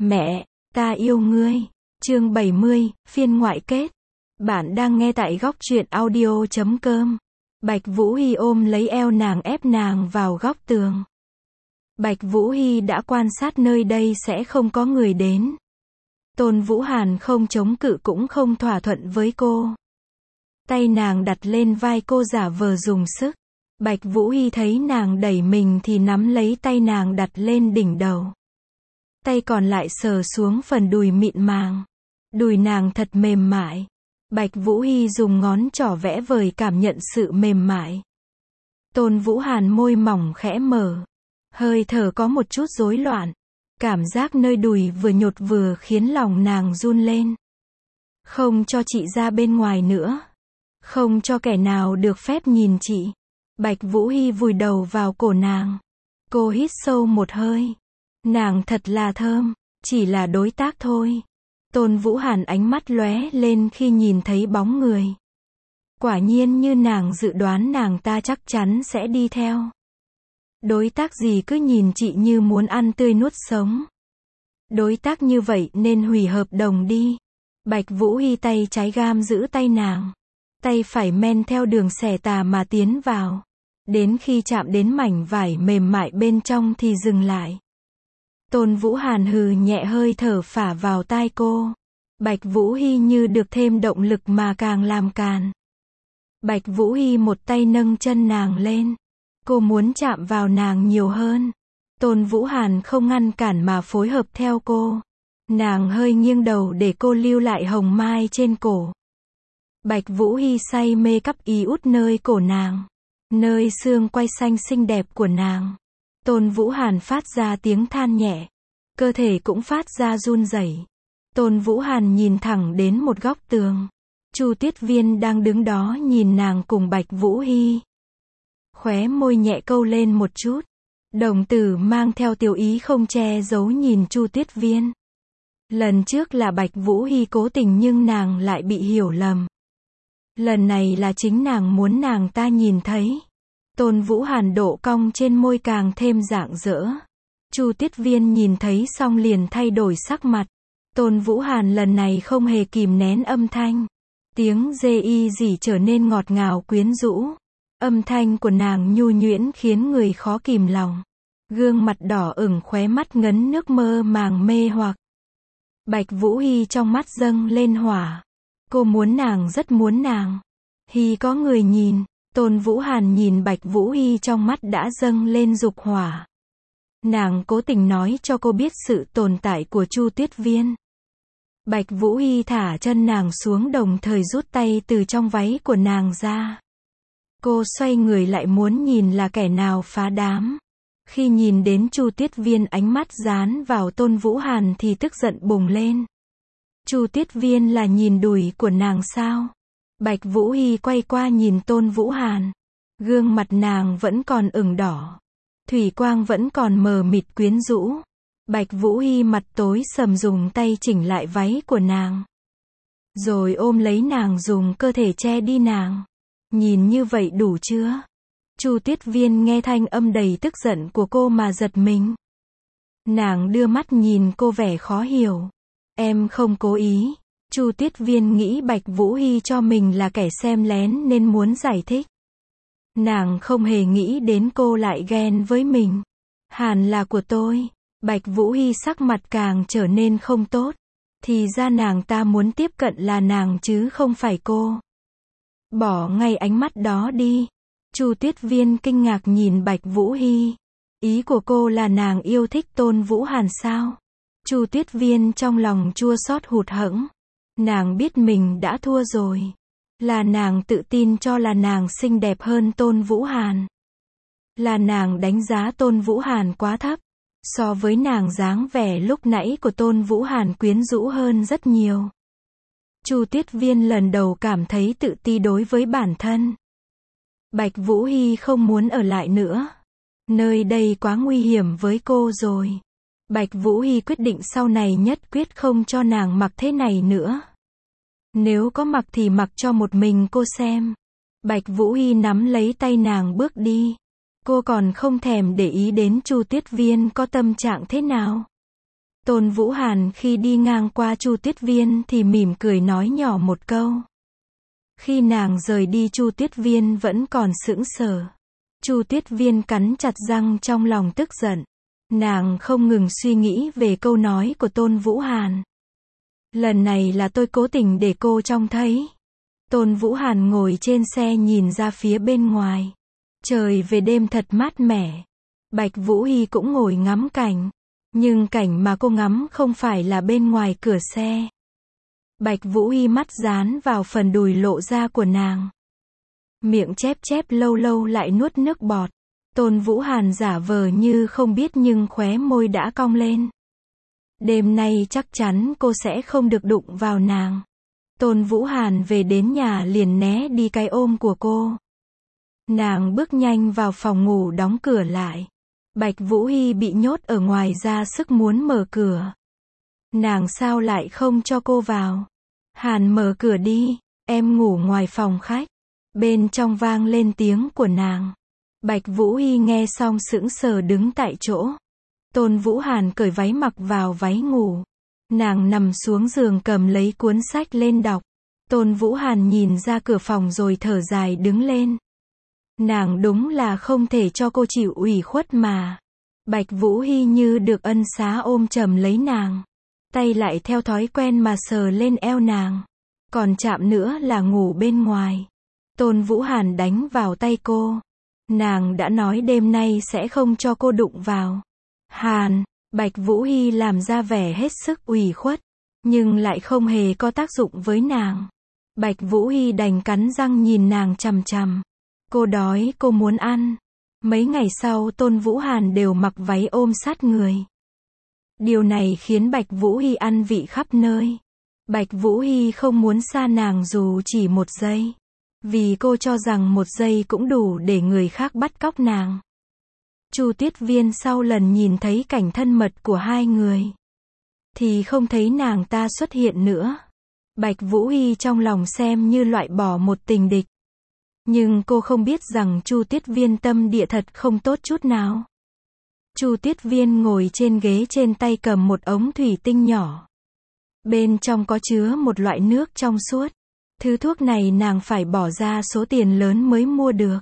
Mẹ, ta yêu ngươi. Chương 70, phiên ngoại kết. Bạn đang nghe tại góc truyện audio.com. Bạch Vũ Hy ôm lấy eo nàng ép nàng vào góc tường. Bạch Vũ Hy đã quan sát nơi đây sẽ không có người đến. Tôn Vũ Hàn không chống cự cũng không thỏa thuận với cô. Tay nàng đặt lên vai cô giả vờ dùng sức. Bạch Vũ Hy thấy nàng đẩy mình thì nắm lấy tay nàng đặt lên đỉnh đầu. Tay còn lại sờ xuống phần đùi mịn màng. Đùi nàng thật mềm mại. Bạch Vũ Hy dùng ngón trỏ vẽ vời cảm nhận sự mềm mại. Tôn Vũ Hàn môi mỏng khẽ mở. Hơi thở có một chút rối loạn. Cảm giác nơi đùi vừa nhột vừa khiến lòng nàng run lên. Không cho chị ra bên ngoài nữa. Không cho kẻ nào được phép nhìn chị. Bạch Vũ Hy vùi đầu vào cổ nàng. Cô hít sâu một hơi. Nàng thật là thơm. Chỉ là đối tác thôi. Tôn Vũ Hàn ánh mắt lóe lên khi nhìn thấy bóng người. Quả nhiên như nàng dự đoán, nàng ta chắc chắn sẽ đi theo. Đối tác gì cứ nhìn chị như muốn ăn tươi nuốt sống. Đối tác như vậy nên hủy hợp đồng đi. Bạch Vũ Hy tay trái gam giữ tay nàng. Tay phải men theo đường xẻ tà mà tiến vào. Đến khi chạm đến mảnh vải mềm mại bên trong thì dừng lại. Tôn Vũ Hàn hừ nhẹ, hơi thở phả vào tai cô. Bạch Vũ Hy như được thêm động lực mà càng làm càn. Bạch Vũ Hy một tay nâng chân nàng lên. Cô muốn chạm vào nàng nhiều hơn. Tôn Vũ Hàn không ngăn cản mà phối hợp theo cô. Nàng hơi nghiêng đầu để cô lưu lại hồng mai trên cổ. Bạch Vũ Hy say mê cắp y út nơi cổ nàng. Nơi xương quai xanh xinh đẹp của nàng. Tôn Vũ Hàn phát ra tiếng than nhẹ. Cơ thể cũng phát ra run rẩy. Tôn Vũ Hàn nhìn thẳng đến một góc tường. Chu Tuyết Viên đang đứng đó nhìn nàng cùng Bạch Vũ Hy. Khóe môi nhẹ câu lên một chút. Đồng tử mang theo tiểu ý không che giấu nhìn Chu Tuyết Viên. Lần trước là Bạch Vũ Hy cố tình nhưng nàng lại bị hiểu lầm. Lần này là chính nàng muốn nàng ta nhìn thấy. Tôn Vũ Hàn độ cong trên môi càng thêm rạng rỡ. Chu Tuyết Viên nhìn thấy xong liền thay đổi sắc mặt. Tôn Vũ Hàn lần này không hề kìm nén âm thanh. Tiếng dê y dỉ trở nên ngọt ngào quyến rũ. Âm thanh của nàng nhu nhuyễn khiến người khó kìm lòng. Gương mặt đỏ ửng, khóe mắt ngấn nước mơ màng mê hoặc. Bạch Vũ Hy trong mắt dâng lên hỏa. Cô muốn nàng, rất muốn nàng. Hy có người nhìn. Tôn Vũ Hàn nhìn Bạch Vũ Hy trong mắt đã dâng lên dục hỏa. Nàng cố tình nói cho cô biết sự tồn tại của Chu Tuyết Viên. Bạch Vũ Hy thả chân nàng xuống đồng thời rút tay từ trong váy của nàng ra. Cô xoay người lại muốn nhìn là kẻ nào phá đám. Khi nhìn đến Chu Tuyết Viên ánh mắt dán vào Tôn Vũ Hàn thì tức giận bùng lên. Chu Tuyết Viên là nhìn đùi của nàng sao? Bạch Vũ Hy quay qua nhìn Tôn Vũ Hàn. Gương mặt nàng vẫn còn ửng đỏ. Thủy quang vẫn còn mờ mịt quyến rũ. Bạch Vũ Hy mặt tối sầm dùng tay chỉnh lại váy của nàng. Rồi ôm lấy nàng dùng cơ thể che đi nàng. Nhìn như vậy đủ chưa? Chu Tuyết Viên nghe thanh âm đầy tức giận của cô mà giật mình. Nàng đưa mắt nhìn cô vẻ khó hiểu. Em không cố ý. Chu Tuyết Viên nghĩ Bạch Vũ Hy cho mình là kẻ xem lén nên muốn giải thích. Nàng không hề nghĩ đến cô lại ghen với mình. Hàn là của tôi. Bạch Vũ Hy sắc mặt càng trở nên không tốt. Thì ra nàng ta muốn tiếp cận là nàng chứ không phải cô. Bỏ ngay ánh mắt đó đi. Chu Tuyết Viên kinh ngạc nhìn Bạch Vũ Hy. Ý của cô là nàng yêu thích Tôn Vũ Hàn sao? Chu Tuyết Viên trong lòng chua xót hụt hẫng. Nàng biết mình đã thua rồi. Là nàng tự tin cho là nàng xinh đẹp hơn Tôn Vũ Hàn. Là nàng đánh giá Tôn Vũ Hàn quá thấp. So với nàng, dáng vẻ lúc nãy của Tôn Vũ Hàn quyến rũ hơn rất nhiều. Chu Tuyết Viên lần đầu cảm thấy tự ti đối với bản thân. Bạch Vũ Hy không muốn ở lại nữa. Nơi đây quá nguy hiểm với cô rồi. Bạch Vũ Hy quyết định sau này nhất quyết không cho nàng mặc thế này nữa. Nếu có mặc thì mặc cho một mình cô xem. Bạch Vũ Hy nắm lấy tay nàng bước đi. Cô còn không thèm để ý đến Chu Tuyết Viên có tâm trạng thế nào. Tôn Vũ Hàn khi đi ngang qua Chu Tuyết Viên thì mỉm cười nói nhỏ một câu. Khi nàng rời đi Chu Tuyết Viên vẫn còn sững sờ. Chu Tuyết Viên cắn chặt răng trong lòng tức giận. Nàng không ngừng suy nghĩ về câu nói của Tôn Vũ Hàn. Lần này là tôi cố tình để cô trông thấy. Tôn Vũ Hàn ngồi trên xe nhìn ra phía bên ngoài. Trời về đêm thật mát mẻ. Bạch Vũ Hy cũng ngồi ngắm cảnh. Nhưng cảnh mà cô ngắm không phải là bên ngoài cửa xe. Bạch Vũ Hy mắt dán vào phần đùi lộ ra của nàng. Miệng chép chép lâu lâu lại nuốt nước bọt. Tôn Vũ Hàn giả vờ như không biết nhưng khóe môi đã cong lên. Đêm nay chắc chắn cô sẽ không được đụng vào nàng. Tôn Vũ Hàn về đến nhà liền né đi cái ôm của cô. Nàng bước nhanh vào phòng ngủ đóng cửa lại. Bạch Vũ Hy bị nhốt ở ngoài ra sức muốn mở cửa. Nàng sao lại không cho cô vào? Hàn mở cửa đi, em ngủ ngoài phòng khách. Bên trong vang lên tiếng của nàng. Bạch Vũ Hy nghe xong sững sờ đứng tại chỗ. Tôn Vũ Hàn cởi váy mặc vào váy ngủ. Nàng nằm xuống giường cầm lấy cuốn sách lên đọc. Tôn Vũ Hàn nhìn ra cửa phòng rồi thở dài đứng lên. Nàng đúng là không thể cho cô chịu ủy khuất mà. Bạch Vũ Hy như được ân xá ôm chầm lấy nàng. Tay lại theo thói quen mà sờ lên eo nàng. Còn chạm nữa là ngủ bên ngoài. Tôn Vũ Hàn đánh vào tay cô. Nàng đã nói đêm nay sẽ không cho cô đụng vào. Hàn, Bạch Vũ Hy làm ra vẻ hết sức ủy khuất. Nhưng lại không hề có tác dụng với nàng. Bạch Vũ Hy đành cắn răng nhìn nàng chằm chằm. Cô đói, cô muốn ăn. Mấy ngày sau Tôn Vũ Hàn đều mặc váy ôm sát người. Điều này khiến Bạch Vũ Hy ăn vị khắp nơi. Bạch Vũ Hy không muốn xa nàng dù chỉ một giây. Vì cô cho rằng một giây cũng đủ để người khác bắt cóc nàng. Chu Tuyết Viên sau lần nhìn thấy cảnh thân mật của hai người thì không thấy nàng ta xuất hiện nữa. Bạch Vũ Hy trong lòng xem như loại bỏ một tình địch. Nhưng cô không biết rằng Chu Tuyết Viên tâm địa thật không tốt chút nào. Chu Tuyết Viên ngồi trên ghế trên tay cầm một ống thủy tinh nhỏ. Bên trong có chứa một loại nước trong suốt. Thứ thuốc này nàng phải bỏ ra số tiền lớn mới mua được.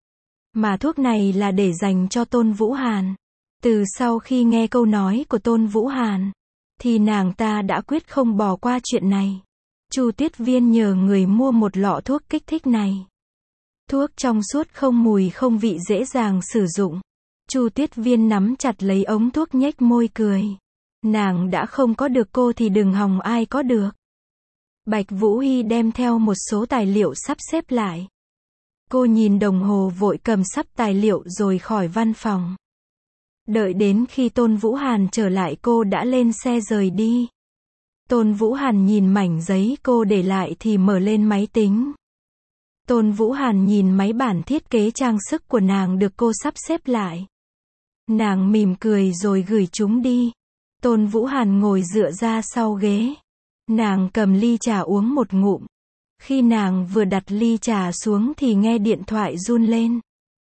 Mà thuốc này là để dành cho Tôn Vũ Hàn. Từ sau khi nghe câu nói của Tôn Vũ Hàn, thì nàng ta đã quyết không bỏ qua chuyện này. Chu Tuyết Viên nhờ người mua một lọ thuốc kích thích này. Thuốc trong suốt không mùi không vị dễ dàng sử dụng. Chu Tuyết Viên nắm chặt lấy ống thuốc nhếch môi cười. Nàng đã không có được cô thì đừng hòng ai có được. Bạch Vũ Hy đem theo một số tài liệu sắp xếp lại. Cô nhìn đồng hồ vội cầm sắp tài liệu rồi khỏi văn phòng. Đợi đến khi Tôn Vũ Hàn trở lại cô đã lên xe rời đi. Tôn Vũ Hàn nhìn mảnh giấy cô để lại thì mở lên máy tính. Tôn Vũ Hàn nhìn mấy bản thiết kế trang sức của nàng được cô sắp xếp lại. Nàng mỉm cười rồi gửi chúng đi. Tôn Vũ Hàn ngồi dựa ra sau ghế. Nàng cầm ly trà uống một ngụm. Khi nàng vừa đặt ly trà xuống thì nghe điện thoại run lên.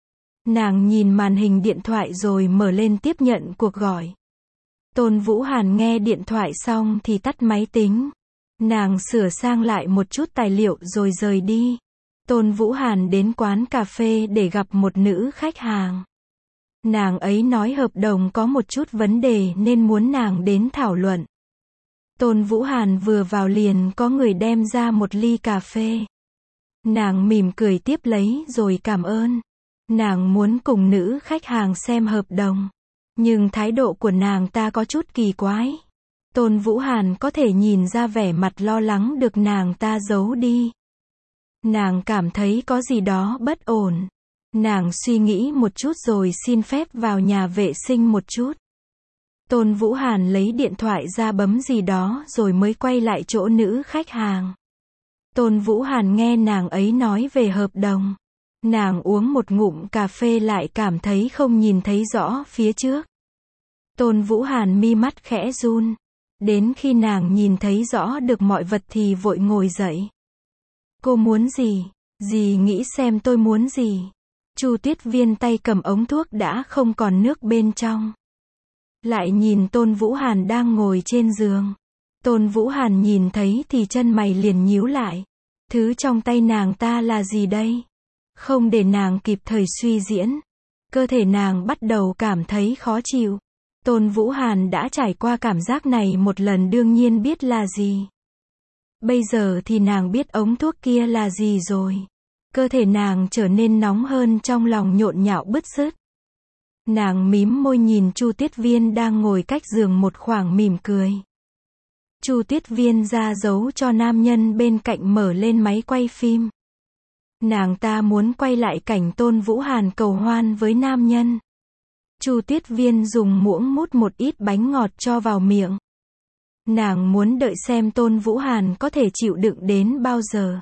Nàng nhìn màn hình điện thoại rồi mở lên tiếp nhận cuộc gọi. Tôn Vũ Hàn nghe điện thoại xong thì tắt máy tính. Nàng sửa sang lại một chút tài liệu rồi rời đi. Tôn Vũ Hàn đến quán cà phê để gặp một nữ khách hàng. Nàng ấy nói hợp đồng có một chút vấn đề nên muốn nàng đến thảo luận. Tôn Vũ Hàn vừa vào liền có người đem ra một ly cà phê. Nàng mỉm cười tiếp lấy rồi cảm ơn. Nàng muốn cùng nữ khách hàng xem hợp đồng. Nhưng thái độ của nàng ta có chút kỳ quái. Tôn Vũ Hàn có thể nhìn ra vẻ mặt lo lắng được nàng ta giấu đi. Nàng cảm thấy có gì đó bất ổn. Nàng suy nghĩ một chút rồi xin phép vào nhà vệ sinh một chút. Tôn Vũ Hàn lấy điện thoại ra bấm gì đó rồi mới quay lại chỗ nữ khách hàng. Tôn Vũ Hàn nghe nàng ấy nói về hợp đồng. Nàng uống một ngụm cà phê lại cảm thấy không nhìn thấy rõ phía trước. Tôn Vũ Hàn mi mắt khẽ run. Đến khi nàng nhìn thấy rõ được mọi vật thì vội ngồi dậy. Cô muốn gì? Dì nghĩ xem tôi muốn gì? Chu Tuyết Viên tay cầm ống thuốc đã không còn nước bên trong. lại nhìn Tôn Vũ Hàn đang ngồi trên giường. Tôn Vũ Hàn nhìn thấy thì chân mày liền nhíu lại. Thứ trong tay nàng ta là gì đây? Không để nàng kịp thời suy diễn. Cơ thể nàng bắt đầu cảm thấy khó chịu. Tôn Vũ Hàn đã trải qua cảm giác này một lần đương nhiên biết là gì. Bây giờ thì nàng biết ống thuốc kia là gì rồi. Cơ thể nàng trở nên nóng hơn, trong lòng nhộn nhạo bứt rứt. Nàng mím môi nhìn Chu Tiết Viên đang ngồi cách giường một khoảng mỉm cười. Chu Tiết Viên ra dấu cho nam nhân bên cạnh mở lên máy quay phim. Nàng ta muốn quay lại cảnh Tôn Vũ Hàn cầu hoan với nam nhân. Chu Tiết Viên dùng muỗng mút một ít bánh ngọt cho vào miệng. Nàng muốn đợi xem Tôn Vũ Hàn có thể chịu đựng đến bao giờ.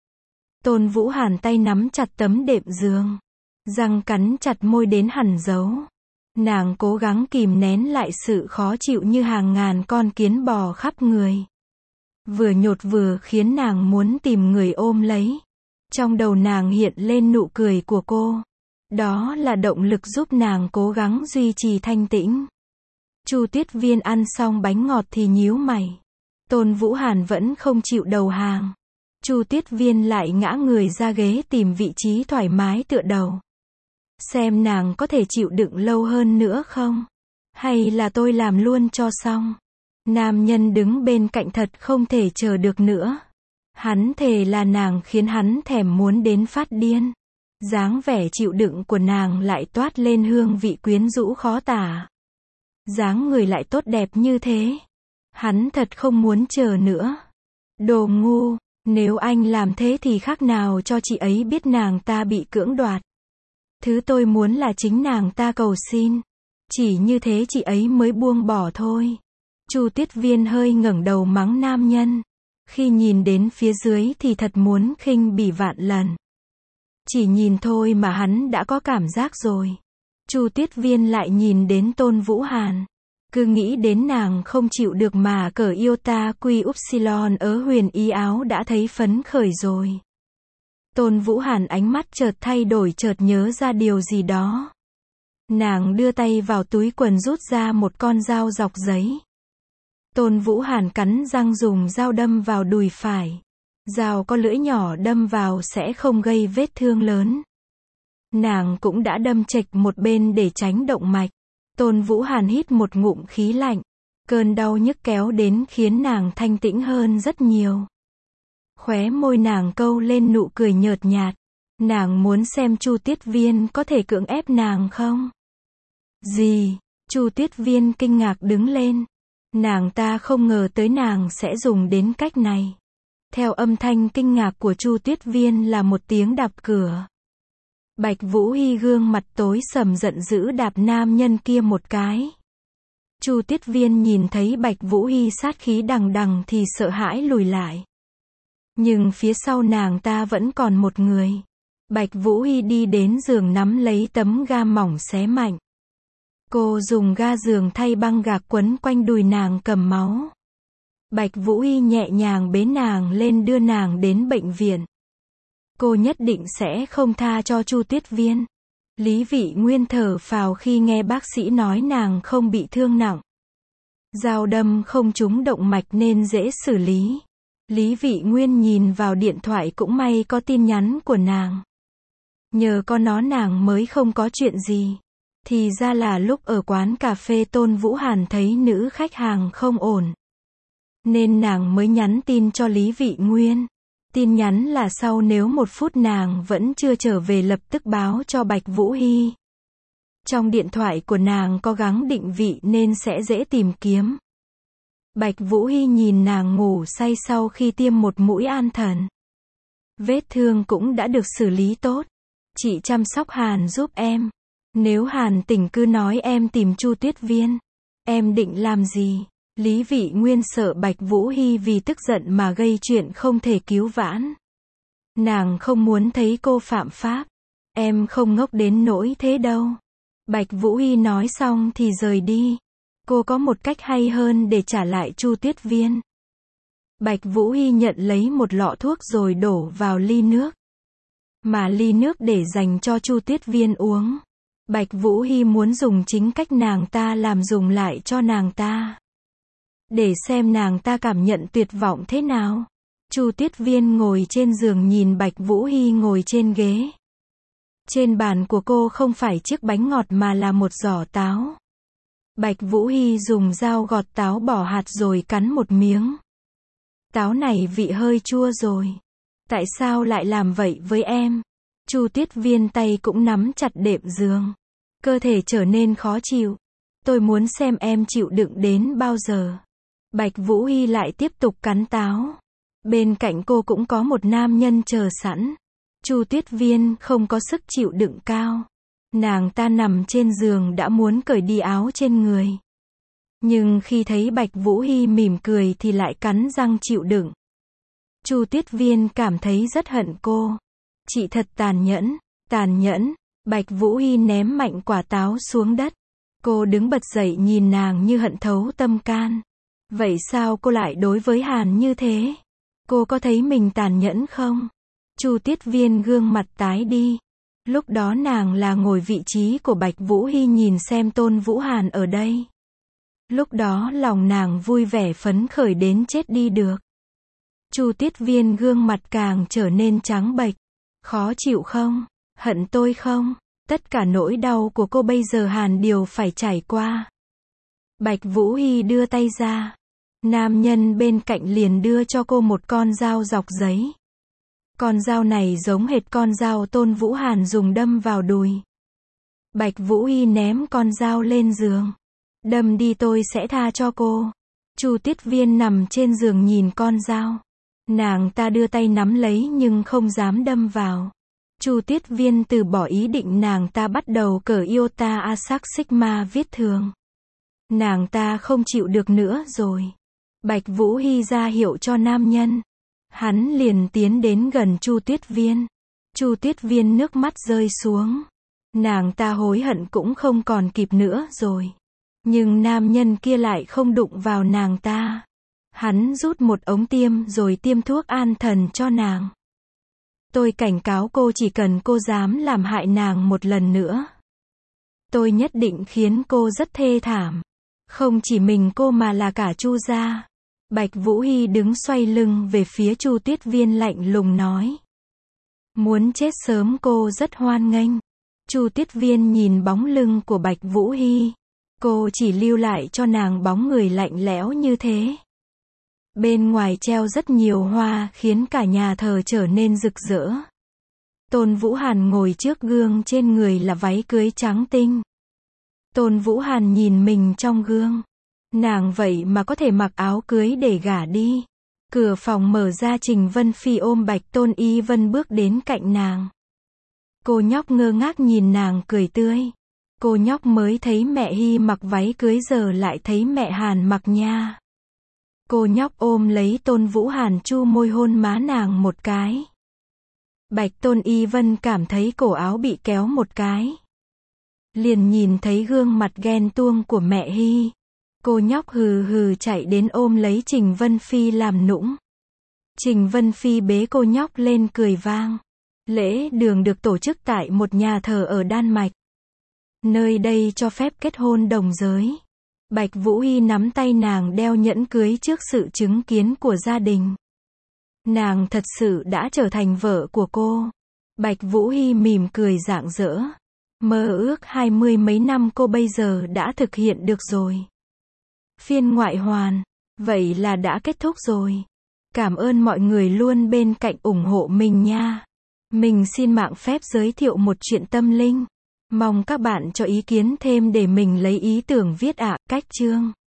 Tôn Vũ Hàn tay nắm chặt tấm đệm giường, răng cắn chặt môi đến hằn dấu. Nàng cố gắng kìm nén lại sự khó chịu như hàng ngàn con kiến bò khắp người. Vừa nhột vừa khiến nàng muốn tìm người ôm lấy. Trong đầu nàng hiện lên nụ cười của cô. Đó là động lực giúp nàng cố gắng duy trì thanh tĩnh. Chu Tiết Viên ăn xong bánh ngọt thì nhíu mày. Tôn Vũ Hàn vẫn không chịu đầu hàng. Chu Tiết Viên lại ngã người ra ghế tìm vị trí thoải mái tựa đầu. Xem nàng có thể chịu đựng lâu hơn nữa không? Hay là tôi làm luôn cho xong? Nam nhân đứng bên cạnh thật không thể chờ được nữa. Hắn thề là nàng khiến hắn thèm muốn đến phát điên. Dáng vẻ chịu đựng của nàng lại toát lên hương vị quyến rũ khó tả. Dáng người lại tốt đẹp như thế. Hắn thật không muốn chờ nữa. Đồ ngu, nếu anh làm thế thì khác nào cho chị ấy biết nàng ta bị cưỡng đoạt. Thứ tôi muốn là chính nàng ta cầu xin. Chỉ như thế chị ấy mới buông bỏ thôi. Chu Tiết Viên hơi ngẩng đầu mắng nam nhân. Khi nhìn đến phía dưới thì thật muốn khinh bỉ vạn lần. Chỉ nhìn thôi mà hắn đã có cảm giác rồi. Chu Tiết Viên lại nhìn đến Tôn Vũ Hàn. Cứ nghĩ đến nàng không chịu được mà cởi Iota Quy Upsilon ở huyền y áo đã thấy phấn khởi rồi. Tôn Vũ Hàn ánh mắt chợt thay đổi, chợt nhớ ra điều gì đó. Nàng đưa tay vào túi quần rút ra một con dao dọc giấy. Tôn Vũ Hàn cắn răng dùng dao đâm vào đùi phải. Dao có lưỡi nhỏ đâm vào sẽ không gây vết thương lớn. Nàng cũng đã đâm chệch một bên để tránh động mạch. Tôn Vũ Hàn hít một ngụm khí lạnh. Cơn đau nhức kéo đến khiến nàng thanh tĩnh hơn rất nhiều. Khóe môi nàng câu lên nụ cười nhợt nhạt. Nàng muốn xem Chu Tiết Viên có thể cưỡng ép nàng không? Gì? Chu Tiết Viên kinh ngạc đứng lên. Nàng ta không ngờ tới nàng sẽ dùng đến cách này. Theo âm thanh kinh ngạc của Chu Tiết Viên là một tiếng đạp cửa. Bạch Vũ Hy gương mặt tối sầm giận dữ đạp nam nhân kia một cái. Chu Tiết Viên nhìn thấy Bạch Vũ Hy sát khí đằng đằng thì sợ hãi lùi lại. Nhưng phía sau nàng ta vẫn còn một người. Bạch Vũ Hy đi đến giường nắm lấy tấm ga mỏng xé mạnh. Cô dùng ga giường thay băng gạc quấn quanh đùi nàng cầm máu. Bạch Vũ Hy nhẹ nhàng bế nàng lên đưa nàng đến bệnh viện. Cô nhất định sẽ không tha cho Chu Tiết Viên. Lý Vị Nguyên thở phào khi nghe bác sĩ nói nàng không bị thương nặng. Dao đâm không trúng động mạch nên dễ xử lý. Lý Vị Nguyên nhìn vào điện thoại, cũng may có tin nhắn của nàng. Nhờ có nó nàng mới không có chuyện gì. Thì ra là lúc ở quán cà phê Tôn Vũ Hàn thấy nữ khách hàng không ổn. Nên nàng mới nhắn tin cho Lý Vị Nguyên. Tin nhắn là sau nếu 1 phút nàng vẫn chưa trở về lập tức báo cho Bạch Vũ Hy. Trong điện thoại của nàng có gắng định vị nên sẽ dễ tìm kiếm. Bạch Vũ Hy nhìn nàng ngủ say sau khi tiêm một mũi an thần. Vết thương cũng đã được xử lý tốt. Chị chăm sóc Hàn giúp em. Nếu Hàn tỉnh cứ nói em tìm Chu Tiết Viên. Em định làm gì? Lý Vị Nguyên sợ Bạch Vũ Hy vì tức giận mà gây chuyện không thể cứu vãn. Nàng không muốn thấy cô phạm pháp. Em không ngốc đến nỗi thế đâu. Bạch Vũ Hy nói xong thì rời đi. Cô có một cách hay hơn để trả lại Chu Tiết Viên. Bạch Vũ Hy nhận lấy một lọ thuốc rồi đổ vào ly nước. Mà ly nước để dành cho Chu Tiết Viên uống. Bạch Vũ Hy muốn dùng chính cách nàng ta làm dùng lại cho nàng ta. Để xem nàng ta cảm nhận tuyệt vọng thế nào. Chu Tuyết Viên ngồi trên giường nhìn Bạch Vũ Hy ngồi trên ghế. Trên bàn của cô không phải chiếc bánh ngọt mà là một giỏ táo. Bạch Vũ Hy dùng dao gọt táo bỏ hạt rồi cắn một miếng. Táo này vị hơi chua rồi. Tại sao lại làm vậy với em? Chu Tuyết Viên tay cũng nắm chặt đệm giường. Cơ thể trở nên khó chịu. Tôi muốn xem em chịu đựng đến bao giờ. Bạch Vũ Hy lại tiếp tục cắn táo. Bên cạnh cô cũng có một nam nhân chờ sẵn. Chu Tuyết Viên không có sức chịu đựng cao. Nàng ta nằm trên giường đã muốn cởi đi áo trên người. Nhưng khi thấy Bạch Vũ Hy mỉm cười thì lại cắn răng chịu đựng. Chu Tuyết Viên cảm thấy rất hận cô. Chị thật tàn nhẫn, tàn nhẫn. Bạch Vũ Hy ném mạnh quả táo xuống đất. Cô đứng bật dậy nhìn nàng như hận thấu tâm can. Vậy sao cô lại đối với Hàn như thế? Cô có thấy mình tàn nhẫn không? Chu Tuyết Viên gương mặt tái đi. Lúc đó nàng là ngồi vị trí của Bạch Vũ Hy nhìn xem Tôn Vũ Hàn ở đây. Lúc đó lòng nàng vui vẻ phấn khởi đến chết đi được. Chu Tuyết Viên gương mặt càng trở nên trắng bệch. Khó chịu không? Hận tôi không? Tất cả nỗi đau của cô bây giờ Hàn đều phải trải qua. Bạch Vũ Hy đưa tay ra. Nam nhân bên cạnh liền đưa cho cô một con dao dọc giấy. Con dao này giống hệt con dao Tôn Vũ Hàn dùng đâm vào đùi. Bạch Vũ Hy ném con dao lên giường. Đâm đi tôi sẽ tha cho cô. Chu Tuyết Viên nằm trên giường nhìn con dao. Nàng ta đưa tay nắm lấy nhưng không dám đâm vào. Chu Tuyết Viên từ bỏ ý định, nàng ta bắt đầu cởi Iota Asac Sigma viết thường. Nàng ta không chịu được nữa rồi. Bạch Vũ Hy ra hiệu cho nam nhân. Hắn liền tiến đến gần Chu Tuyết Viên. Chu Tuyết Viên nước mắt rơi xuống. Nàng ta hối hận cũng không còn kịp nữa rồi. Nhưng nam nhân kia lại không đụng vào nàng ta. Hắn rút một ống tiêm rồi tiêm thuốc an thần cho nàng. Tôi cảnh cáo cô, chỉ cần cô dám làm hại nàng một lần nữa, tôi nhất định khiến cô rất thê thảm. Không chỉ mình cô mà là cả Chu gia. Bạch Vũ Hy đứng xoay lưng về phía Chu Tuyết Viên lạnh lùng nói. Muốn chết sớm cô rất hoan nghênh. Chu Tuyết Viên nhìn bóng lưng của Bạch Vũ Hy. Cô chỉ lưu lại cho nàng bóng người lạnh lẽo như thế. Bên ngoài treo rất nhiều hoa khiến cả nhà thờ trở nên rực rỡ. Tôn Vũ Hàn ngồi trước gương, trên người là váy cưới trắng tinh. Tôn Vũ Hàn nhìn mình trong gương. Nàng vậy mà có thể mặc áo cưới để gả đi. Cửa phòng mở ra, Trình Vân Phi ôm Bạch Tôn Y Vân bước đến cạnh nàng. Cô nhóc ngơ ngác nhìn nàng cười tươi. Cô nhóc mới thấy mẹ Hy mặc váy cưới giờ lại thấy mẹ Hàn mặc nha. Cô nhóc ôm lấy Tôn Vũ Hàn, chu môi hôn má nàng một cái. Bạch Tôn Y Vân cảm thấy cổ áo bị kéo một cái. Liền nhìn thấy gương mặt ghen tuông của mẹ Hy. Cô nhóc hừ hừ chạy đến ôm lấy Trình Vân Phi làm nũng. Trình Vân Phi bế cô nhóc lên cười vang. Lễ đường được tổ chức tại một nhà thờ ở Đan Mạch. Nơi đây cho phép kết hôn đồng giới. Bạch Vũ Hy nắm tay nàng đeo nhẫn cưới trước sự chứng kiến của gia đình. Nàng thật sự đã trở thành vợ của cô. Bạch Vũ Hy mỉm cười rạng rỡ. Mơ ước 20 mấy năm cô bây giờ đã thực hiện được rồi. Phiên ngoại hoàn. Vậy là đã kết thúc rồi. Cảm ơn mọi người luôn bên cạnh ủng hộ mình nha. Mình xin mạng phép giới thiệu một chuyện tâm linh. Mong các bạn cho ý kiến thêm để mình lấy ý tưởng viết cách chương.